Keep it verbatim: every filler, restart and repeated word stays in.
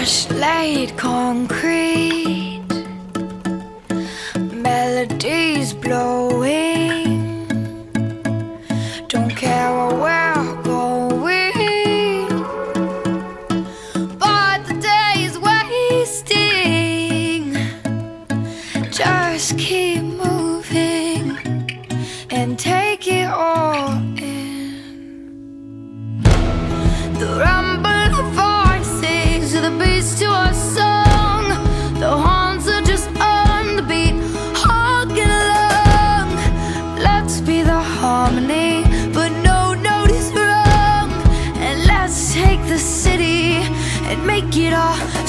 fresh laid concrete, melodies blowing. Don't care where we're going, but the day is wasting. Just keep moving and take it all in. The rumble of voices, the beats to our song. The horns are just on the beat, hugging along. Let's be the harmony, but no note is wrong. And let's take the city and make it all